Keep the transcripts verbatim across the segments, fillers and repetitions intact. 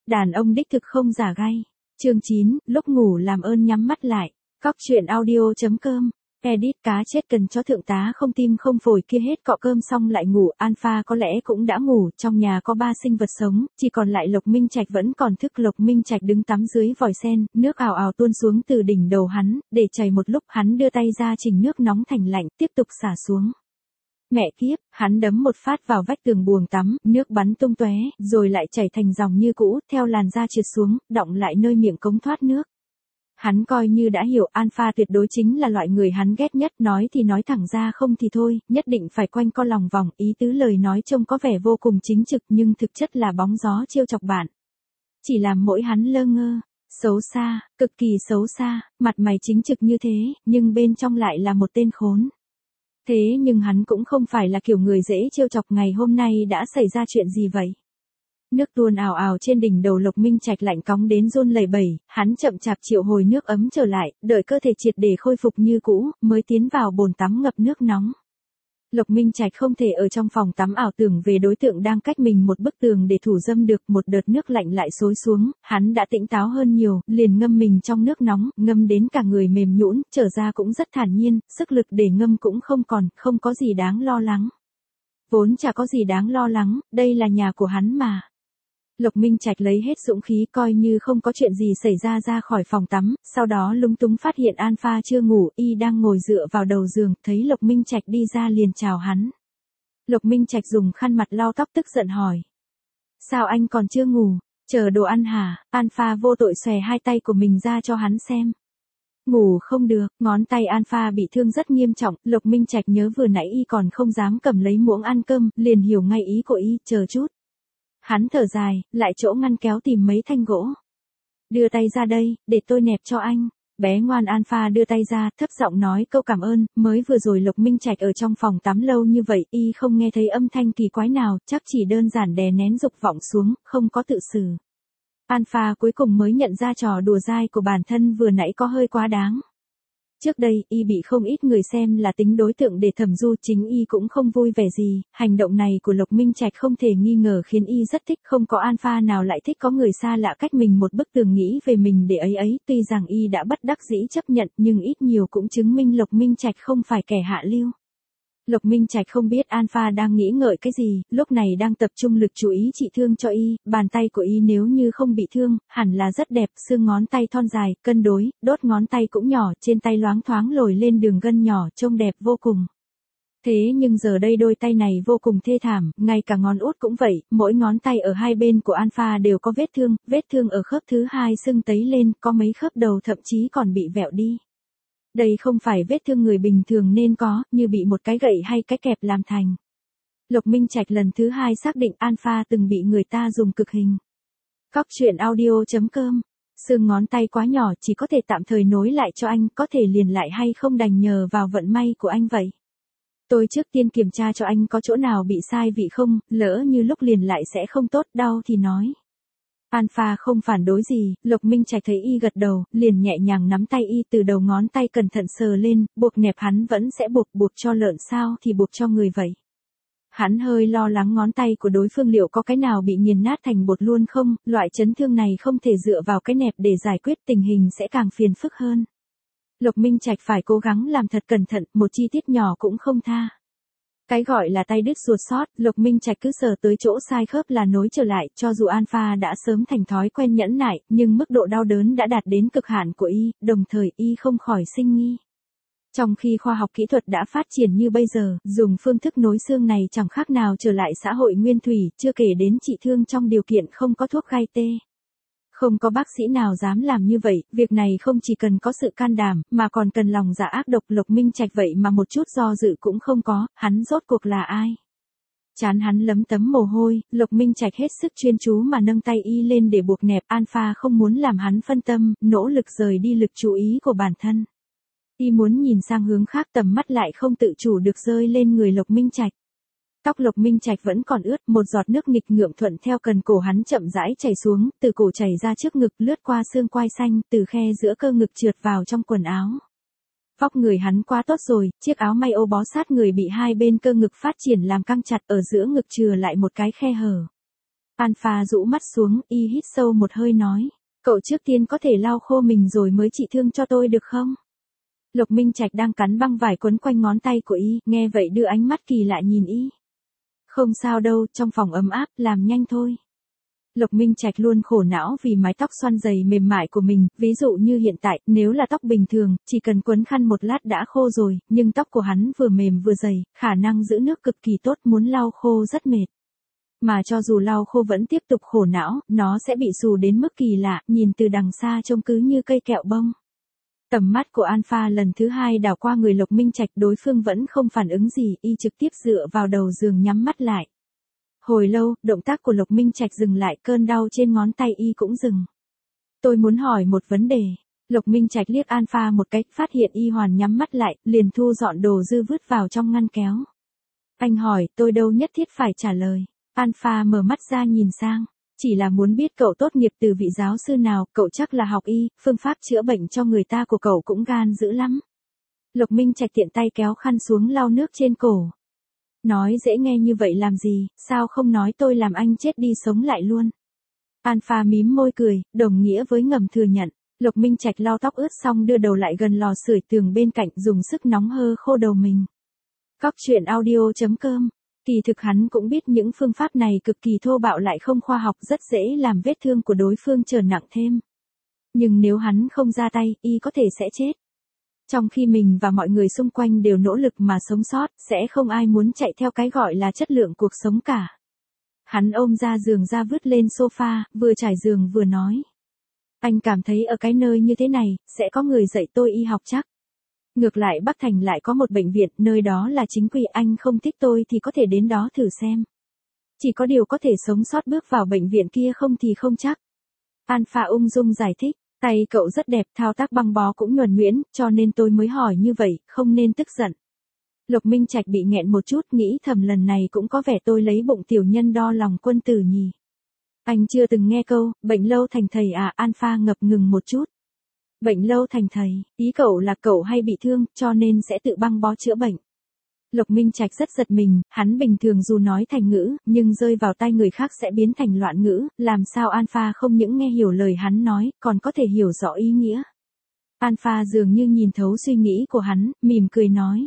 Đàn ông đích thực không giả gay. Chương chín, lúc ngủ làm ơn nhắm mắt lại. Cóc truyện audio.com. Edit cá chết cần cho thượng tá không tim không phổi kia hết cọ cơm xong lại ngủ. Alpha có lẽ cũng đã ngủ. Trong nhà có ba sinh vật sống, chỉ còn lại Lộc Minh Trạch vẫn còn thức. Lộc Minh Trạch đứng tắm dưới vòi sen, nước ào ào tuôn xuống từ đỉnh đầu hắn, để chảy một lúc hắn đưa tay ra chỉnh nước nóng thành lạnh, tiếp tục xả xuống. Mẹ kiếp, hắn đấm một phát vào vách tường buồng tắm, nước bắn tung tóe, rồi lại chảy thành dòng như cũ, theo làn da trượt xuống, đọng lại nơi miệng cống thoát nước. Hắn coi như đã hiểu Alpha tuyệt đối chính là loại người hắn ghét nhất, nói thì nói thẳng ra không thì thôi, nhất định phải quanh co lòng vòng, ý tứ lời nói trông có vẻ vô cùng chính trực nhưng thực chất là bóng gió trêu chọc bạn. Chỉ làm mỗi hắn lơ ngơ, xấu xa, cực kỳ xấu xa, mặt mày chính trực như thế, nhưng bên trong lại là một tên khốn. Thế nhưng hắn cũng không phải là kiểu người dễ trêu chọc. Ngày hôm nay đã xảy ra chuyện gì vậy? Nước tuôn ào ào trên đỉnh đầu Lộc Minh Trạch lạnh cóng đến run lẩy bẩy, hắn chậm chạp triệu hồi nước ấm trở lại, đợi cơ thể triệt để khôi phục như cũ, mới tiến vào bồn tắm ngập nước nóng. Lộc Minh Trạch không thể ở trong phòng tắm ảo tưởng về đối tượng đang cách mình một bức tường để thủ dâm được. Một đợt nước lạnh lại xối xuống, hắn đã tỉnh táo hơn nhiều, liền ngâm mình trong nước nóng, ngâm đến cả người mềm nhũn, trở ra cũng rất thản nhiên, sức lực để ngâm cũng không còn, không có gì đáng lo lắng. Vốn chả có gì đáng lo lắng, đây là nhà của hắn mà. Lộc Minh Trạch lấy hết dũng khí coi như không có chuyện gì xảy ra ra khỏi phòng tắm, sau đó lúng túng phát hiện Alpha chưa ngủ, y đang ngồi dựa vào đầu giường, thấy Lộc Minh Trạch đi ra liền chào hắn. Lộc Minh Trạch dùng khăn mặt lau tóc tức giận hỏi. Sao anh còn chưa ngủ, chờ đồ ăn hả? Alpha vô tội xòe hai tay của mình ra cho hắn xem. Ngủ không được, ngón tay Alpha bị thương rất nghiêm trọng, Lộc Minh Trạch nhớ vừa nãy y còn không dám cầm lấy muỗng ăn cơm, liền hiểu ngay ý của y, chờ chút. Hắn thở dài, lại chỗ ngăn kéo tìm mấy thanh gỗ. Đưa tay ra đây, để tôi nẹp cho anh. Bé ngoan Alpha đưa tay ra, thấp giọng nói câu cảm ơn. Mới vừa rồi Lộc Minh Trạch ở trong phòng tắm lâu như vậy, y không nghe thấy âm thanh kỳ quái nào, chắc chỉ đơn giản đè nén dục vọng xuống, không có tự xử. Alpha cuối cùng mới nhận ra trò đùa dai của bản thân vừa nãy có hơi quá đáng. Trước đây, y bị không ít người xem là tính đối tượng để thẩm du, chính y cũng không vui vẻ gì. Hành động này của Lộc Minh Trạch không thể nghi ngờ khiến y rất thích, không có Alpha nào lại thích có người xa lạ cách mình một bức tường nghĩ về mình để ấy ấy. Tuy rằng y đã bất đắc dĩ chấp nhận, nhưng ít nhiều cũng chứng minh Lộc Minh Trạch không phải kẻ hạ lưu. Lộc Minh Trạch không biết Alpha đang nghĩ ngợi cái gì, lúc này đang tập trung lực chú ý trị thương cho y, bàn tay của y nếu như không bị thương, hẳn là rất đẹp, xương ngón tay thon dài, cân đối, đốt ngón tay cũng nhỏ, trên tay loáng thoáng lồi lên đường gân nhỏ, trông đẹp vô cùng. Thế nhưng giờ đây đôi tay này vô cùng thê thảm, ngay cả ngón út cũng vậy, mỗi ngón tay ở hai bên của Alpha đều có vết thương, vết thương ở khớp thứ hai sưng tấy lên, có mấy khớp đầu thậm chí còn bị vẹo đi. Đây không phải vết thương người bình thường nên có, như bị một cái gậy hay cái kẹp làm thành. Lộc Minh Trạch lần thứ hai xác định Alpha từng bị người ta dùng cực hình. Cóc truyện audio.com. Xương ngón tay quá nhỏ chỉ có thể tạm thời nối lại cho anh, có thể liền lại hay không đành nhờ vào vận may của anh vậy. Tôi trước tiên kiểm tra cho anh có chỗ nào bị sai vị không, lỡ như lúc liền lại sẽ không tốt, đau thì nói. Alpha không phản đối gì, Lộc Minh Trạch thấy y gật đầu, liền nhẹ nhàng nắm tay y từ đầu ngón tay cẩn thận sờ lên, buộc nẹp hắn vẫn sẽ buộc, buộc cho lợn sao thì buộc cho người vậy. Hắn hơi lo lắng ngón tay của đối phương liệu có cái nào bị nghiền nát thành bột luôn không, loại chấn thương này không thể dựa vào cái nẹp để giải quyết, tình hình sẽ càng phiền phức hơn. Lộc Minh Trạch phải cố gắng làm thật cẩn thận, một chi tiết nhỏ cũng không tha. Cái gọi là tay đứt ruột sót, Lộc Minh Trạch cứ sờ tới chỗ sai khớp là nối trở lại, cho dù Alpha đã sớm thành thói quen nhẫn nại, nhưng mức độ đau đớn đã đạt đến cực hạn của y, đồng thời y không khỏi sinh nghi. Trong khi khoa học kỹ thuật đã phát triển như bây giờ, dùng phương thức nối xương này chẳng khác nào trở lại xã hội nguyên thủy, chưa kể đến trị thương trong điều kiện không có thuốc gai tê. Không có bác sĩ nào dám làm như vậy, việc này không chỉ cần có sự can đảm, mà còn cần lòng dạ ác độc. Lộc Minh Trạch vậy mà một chút do dự cũng không có, hắn rốt cuộc là ai? Chán hắn lấm tấm mồ hôi, Lộc Minh Trạch hết sức chuyên chú mà nâng tay y lên để buộc nẹp. Alpha không muốn làm hắn phân tâm, nỗ lực rời đi lực chú ý của bản thân. Y muốn nhìn sang hướng khác, tầm mắt lại không tự chủ được rơi lên người Lộc Minh Trạch. Tóc Lộc Minh Trạch vẫn còn ướt, một giọt nước nghịch ngợm thuận theo cần cổ hắn chậm rãi chảy xuống, từ cổ chảy ra trước ngực, lướt qua xương quai xanh, từ khe giữa cơ ngực trượt vào trong quần áo. Vóc người hắn quá tốt rồi, chiếc áo may ô bó sát người bị hai bên cơ ngực phát triển làm căng chặt, ở giữa ngực chừa lại một cái khe hở. Alpha rũ mắt xuống, y hít sâu một hơi nói. Cậu trước tiên có thể lau khô mình rồi mới trị thương cho tôi được không? Lục Minh Trạch đang cắn băng vải quấn quanh ngón tay của y, nghe vậy đưa ánh mắt kỳ lạ nhìn y. Không sao đâu, trong phòng ấm áp, làm nhanh thôi. Lục Minh Trạch luôn khổ não vì mái tóc xoăn dày mềm mại của mình, ví dụ như hiện tại, nếu là tóc bình thường, chỉ cần quấn khăn một lát đã khô rồi, nhưng tóc của hắn vừa mềm vừa dày, khả năng giữ nước cực kỳ tốt, muốn lau khô rất mệt. Mà cho dù lau khô vẫn tiếp tục khổ não, nó sẽ bị xù đến mức kỳ lạ, nhìn từ đằng xa trông cứ như cây kẹo bông. Tầm mắt của Alpha lần thứ hai đảo qua người Lục Minh Trạch, đối phương vẫn không phản ứng gì, y trực tiếp dựa vào đầu giường nhắm mắt lại. Hồi lâu, động tác của Lục Minh Trạch dừng lại, cơn đau trên ngón tay y cũng dừng. Tôi muốn hỏi một vấn đề. Lục Minh Trạch liếc Alpha một cái, phát hiện y hoàn nhắm mắt lại, liền thu dọn đồ dư vứt vào trong ngăn kéo. Anh hỏi, tôi đâu nhất thiết phải trả lời. Alpha mở mắt ra nhìn sang. Chỉ là muốn biết cậu tốt nghiệp từ vị giáo sư nào, cậu chắc là học y, phương pháp chữa bệnh cho người ta của cậu cũng gan dữ lắm. Lục Minh Trạch tiện tay kéo khăn xuống lau nước trên cổ. Nói dễ nghe như vậy làm gì, sao không nói tôi làm anh chết đi sống lại luôn. Alpha mím môi cười, đồng nghĩa với ngầm thừa nhận. Lục Minh Trạch lau tóc ướt xong đưa đầu lại gần lò sưởi tường bên cạnh, dùng sức nóng hơ khô đầu mình. Cóc truyện audio chấm com. Kỳ thực hắn cũng biết những phương pháp này cực kỳ thô bạo lại không khoa học, rất dễ làm vết thương của đối phương trở nặng thêm. Nhưng nếu hắn không ra tay, y có thể sẽ chết. Trong khi mình và mọi người xung quanh đều nỗ lực mà sống sót, sẽ không ai muốn chạy theo cái gọi là chất lượng cuộc sống cả. Hắn ôm ra giường ra vứt lên sofa, vừa trải giường vừa nói. Anh cảm thấy ở cái nơi như thế này, sẽ có người dạy tôi y học chắc. Ngược lại Bắc Thành lại có một bệnh viện, nơi đó là chính quy, anh không thích tôi thì có thể đến đó thử xem. Chỉ có điều có thể sống sót bước vào bệnh viện kia không thì không chắc. Alpha ung dung giải thích, tay cậu rất đẹp, thao tác băng bó cũng nhuần nhuyễn, cho nên tôi mới hỏi như vậy, không nên tức giận. Lục Minh Trạch bị nghẹn một chút, nghĩ thầm lần này cũng có vẻ tôi lấy bụng tiểu nhân đo lòng quân tử nhỉ. Anh chưa từng nghe câu, bệnh lâu thành thầy à? Alpha ngập ngừng một chút. Bệnh lâu thành thầy, ý cậu là cậu hay bị thương, cho nên sẽ tự băng bó chữa bệnh. Lục Minh Trạch rất giật mình, hắn bình thường dù nói thành ngữ, nhưng rơi vào tai người khác sẽ biến thành loạn ngữ, làm sao Alpha không những nghe hiểu lời hắn nói, còn có thể hiểu rõ ý nghĩa. Alpha dường như nhìn thấu suy nghĩ của hắn, mỉm cười nói.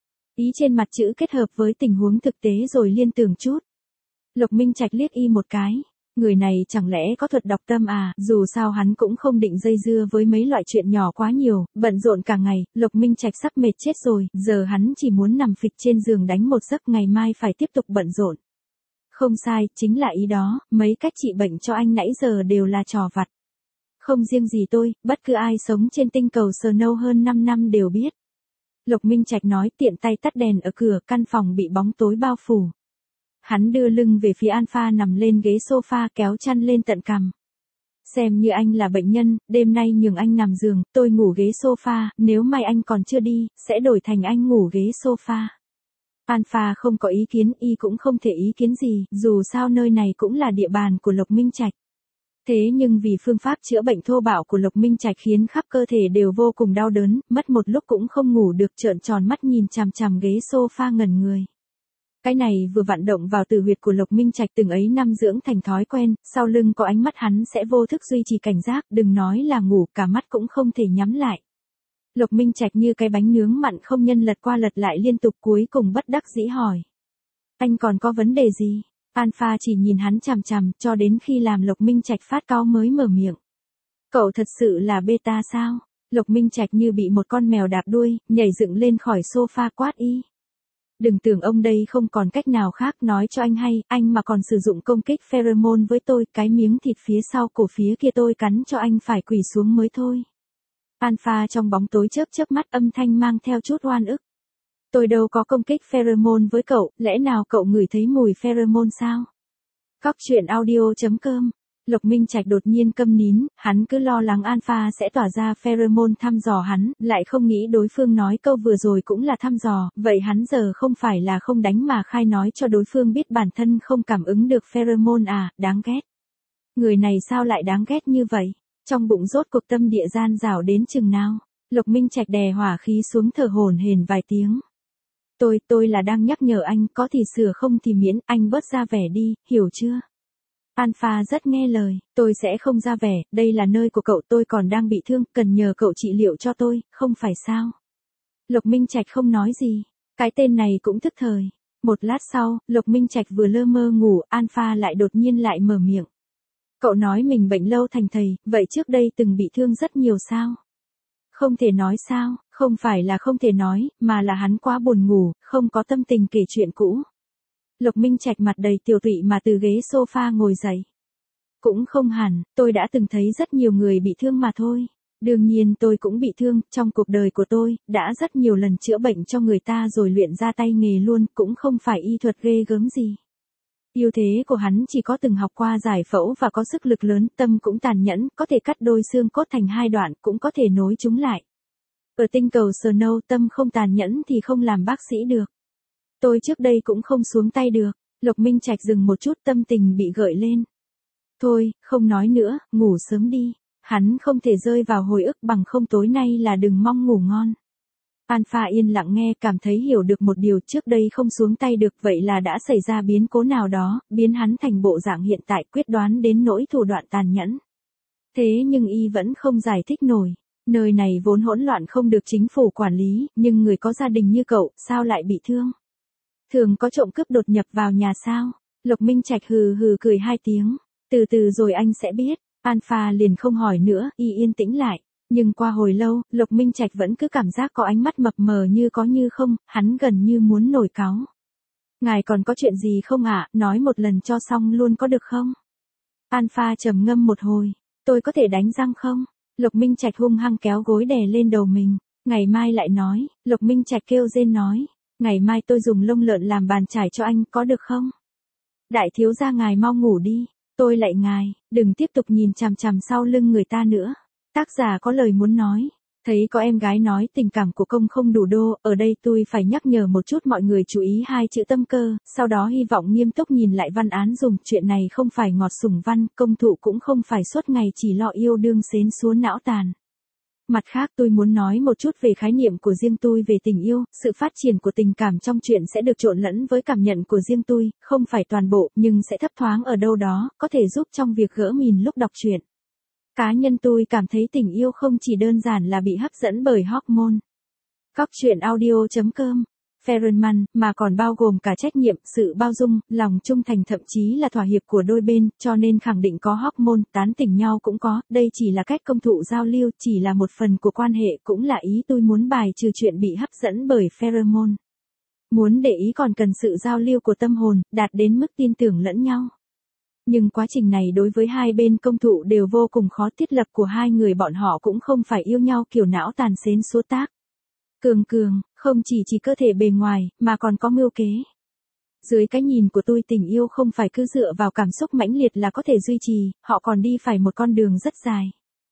Ý trên mặt chữ kết hợp với tình huống thực tế rồi liên tưởng chút. Lục Minh Trạch liếc y một cái. Người này chẳng lẽ có thuật đọc tâm à, dù sao hắn cũng không định dây dưa với mấy loại chuyện nhỏ quá nhiều, bận rộn cả ngày, Lục Minh Trạch sắp mệt chết rồi, giờ hắn chỉ muốn nằm phịch trên giường đánh một giấc, ngày mai phải tiếp tục bận rộn. Không sai, chính là ý đó, mấy cách trị bệnh cho anh nãy giờ đều là trò vặt. Không riêng gì tôi, bất cứ ai sống trên tinh cầu Snow hơn năm năm đều biết. Lục Minh Trạch nói, tiện tay tắt đèn ở cửa, căn phòng bị bóng tối bao phủ. Hắn đưa lưng về phía Alpha nằm lên ghế sofa, kéo chăn lên tận cằm. Xem như anh là bệnh nhân, đêm nay nhường anh nằm giường, tôi ngủ ghế sofa, nếu mai anh còn chưa đi, sẽ đổi thành anh ngủ ghế sofa. Alpha không có ý kiến, y cũng không thể ý kiến gì, dù sao nơi này cũng là địa bàn của Lục Minh Trạch. Thế nhưng vì phương pháp chữa bệnh thô bạo của Lục Minh Trạch khiến khắp cơ thể đều vô cùng đau đớn, mất một lúc cũng không ngủ được, trợn tròn mắt nhìn chằm chằm ghế sofa ngẩn người. Cái này vừa vận động vào tử huyệt của Lục Minh Trạch từng ấy năm dưỡng thành thói quen, sau lưng có ánh mắt hắn sẽ vô thức duy trì cảnh giác, đừng nói là ngủ, cả mắt cũng không thể nhắm lại. Lục Minh Trạch như cái bánh nướng mặn không nhân lật qua lật lại liên tục, cuối cùng bất đắc dĩ hỏi. Anh còn có vấn đề gì? Alpha chỉ nhìn hắn chằm chằm, cho đến khi làm Lục Minh Trạch phát cáu mới mở miệng. Cậu thật sự là beta sao? Lục Minh Trạch như bị một con mèo đạp đuôi, nhảy dựng lên khỏi sofa quát y. Đừng tưởng ông đây không còn cách nào khác, nói cho anh hay, anh mà còn sử dụng công kích pheromone với tôi, cái miếng thịt phía sau cổ phía kia tôi cắn cho anh phải quỳ xuống mới thôi. Alpha trong bóng tối chớp chớp mắt, âm thanh mang theo chút oan ức. Tôi đâu có công kích pheromone với cậu, lẽ nào cậu ngửi thấy mùi pheromone sao? Cóc truyện audio chấm com. Lục Minh Trạch đột nhiên câm nín, hắn cứ lo lắng Alpha sẽ tỏa ra pheromone thăm dò hắn, lại không nghĩ đối phương nói câu vừa rồi cũng là thăm dò, vậy hắn giờ không phải là không đánh mà khai, nói cho đối phương biết bản thân không cảm ứng được pheromone à, đáng ghét. Người này sao lại đáng ghét như vậy? Trong bụng rốt cuộc tâm địa gian dảo đến chừng nào? Lục Minh Trạch đè hỏa khí xuống, thở hổn hển vài tiếng. Tôi, tôi là đang nhắc nhở anh, có thì sửa không thì miễn, anh bớt ra vẻ đi, hiểu chưa? Alpha rất nghe lời, tôi sẽ không ra vẻ, đây là nơi của cậu, tôi còn đang bị thương, cần nhờ cậu trị liệu cho tôi, không phải sao? Lục Minh Trạch không nói gì, cái tên này cũng thức thời. Một lát sau, Lục Minh Trạch vừa lơ mơ ngủ, Alpha lại đột nhiên lại mở miệng. Cậu nói mình bệnh lâu thành thầy, vậy trước đây từng bị thương rất nhiều sao? Không thể nói sao, không phải là không thể nói, mà là hắn quá buồn ngủ, không có tâm tình kể chuyện cũ. Lục Minh Trạch mặt đầy tiều tụy mà từ ghế sofa ngồi dậy. Cũng không hẳn, tôi đã từng thấy rất nhiều người bị thương mà thôi. Đương nhiên tôi cũng bị thương, trong cuộc đời của tôi, đã rất nhiều lần chữa bệnh cho người ta rồi luyện ra tay nghề luôn, cũng không phải y thuật ghê gớm gì. Ưu thế của hắn chỉ có từng học qua giải phẫu và có sức lực lớn, tâm cũng tàn nhẫn, có thể cắt đôi xương cốt thành hai đoạn, cũng có thể nối chúng lại. Ở tinh cầu Snow, tâm không tàn nhẫn thì không làm bác sĩ được. Tôi trước đây cũng không xuống tay được. Lục Minh Trạch dừng một chút, tâm tình bị gợi lên. Thôi, không nói nữa, ngủ sớm đi. Hắn không thể rơi vào hồi ức, bằng không tối nay là đừng mong ngủ ngon. Alpha yên lặng nghe, cảm thấy hiểu được một điều, trước đây không xuống tay được, vậy là đã xảy ra biến cố nào đó, biến hắn thành bộ dạng hiện tại, quyết đoán đến nỗi thủ đoạn tàn nhẫn. Thế nhưng y vẫn không giải thích nổi. Nơi này vốn hỗn loạn không được chính phủ quản lý, nhưng người có gia đình như cậu, sao lại bị thương? Thường có trộm cướp đột nhập vào nhà sao? Lục Minh Trạch hừ hừ cười hai tiếng. Từ từ rồi anh sẽ biết. Alpha liền không hỏi nữa, y yên tĩnh lại. Nhưng qua hồi lâu, Lục Minh Trạch vẫn cứ cảm giác có ánh mắt mập mờ như có như không, hắn gần như muốn nổi cáu. Ngài còn có chuyện gì không ạ, nói một lần cho xong luôn có được không? Alpha trầm ngâm một hồi. Tôi có thể đánh răng không? Lục Minh Trạch hung hăng kéo gối đè lên đầu mình. Ngày mai lại nói. Lục Minh Trạch kêu rên nói. Ngày mai tôi dùng lông lợn làm bàn chải cho anh, có được không? Đại thiếu gia ngài mau ngủ đi. Tôi lại ngài, đừng tiếp tục nhìn chằm chằm sau lưng người ta nữa. Tác giả có lời muốn nói. Thấy có em gái nói tình cảm của công không đủ đô, ở đây tôi phải nhắc nhở một chút mọi người chú ý hai chữ tâm cơ, sau đó hy vọng nghiêm túc nhìn lại văn án dùng, chuyện này không phải ngọt sủng văn, công thụ cũng không phải suốt ngày chỉ lo yêu đương xến xúa não tàn. Mặt khác tôi muốn nói một chút về khái niệm của riêng tôi về tình yêu, sự phát triển của tình cảm trong chuyện sẽ được trộn lẫn với cảm nhận của riêng tôi, không phải toàn bộ, nhưng sẽ thấp thoáng ở đâu đó, có thể giúp trong việc gỡ mìn lúc đọc truyện. Cá nhân tôi cảm thấy tình yêu không chỉ đơn giản là bị hấp dẫn bởi hormone. Góc truyện audio chấm com Pheromone, mà còn bao gồm cả trách nhiệm, sự bao dung, lòng trung thành, thậm chí là thỏa hiệp của đôi bên, cho nên khẳng định có hormone, tán tỉnh nhau cũng có, đây chỉ là cách công thụ giao lưu, chỉ là một phần của quan hệ, cũng là ý tôi muốn bài trừ chuyện bị hấp dẫn bởi pheromone. Muốn để ý còn cần sự giao lưu của tâm hồn, đạt đến mức tin tưởng lẫn nhau. Nhưng quá trình này đối với hai bên công thụ đều vô cùng khó, thiết lập của hai người bọn họ cũng không phải yêu nhau kiểu não tàn xến số tác. Cường cường, không chỉ chỉ cơ thể bề ngoài, mà còn có mưu kế. Dưới cái nhìn của tôi, tình yêu không phải cứ dựa vào cảm xúc mãnh liệt là có thể duy trì, họ còn đi phải một con đường rất dài.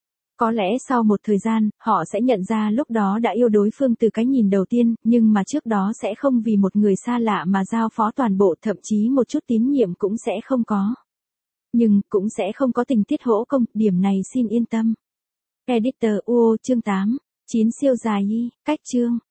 Có lẽ sau một thời gian, họ sẽ nhận ra lúc đó đã yêu đối phương từ cái nhìn đầu tiên, nhưng mà trước đó sẽ không vì một người xa lạ mà giao phó toàn bộ, thậm chí một chút tín nhiệm cũng sẽ không có. Nhưng, cũng sẽ không có tình tiết hỗ công, điểm này xin yên tâm. Editor u o chương tám, chín siêu dài y, cách chương.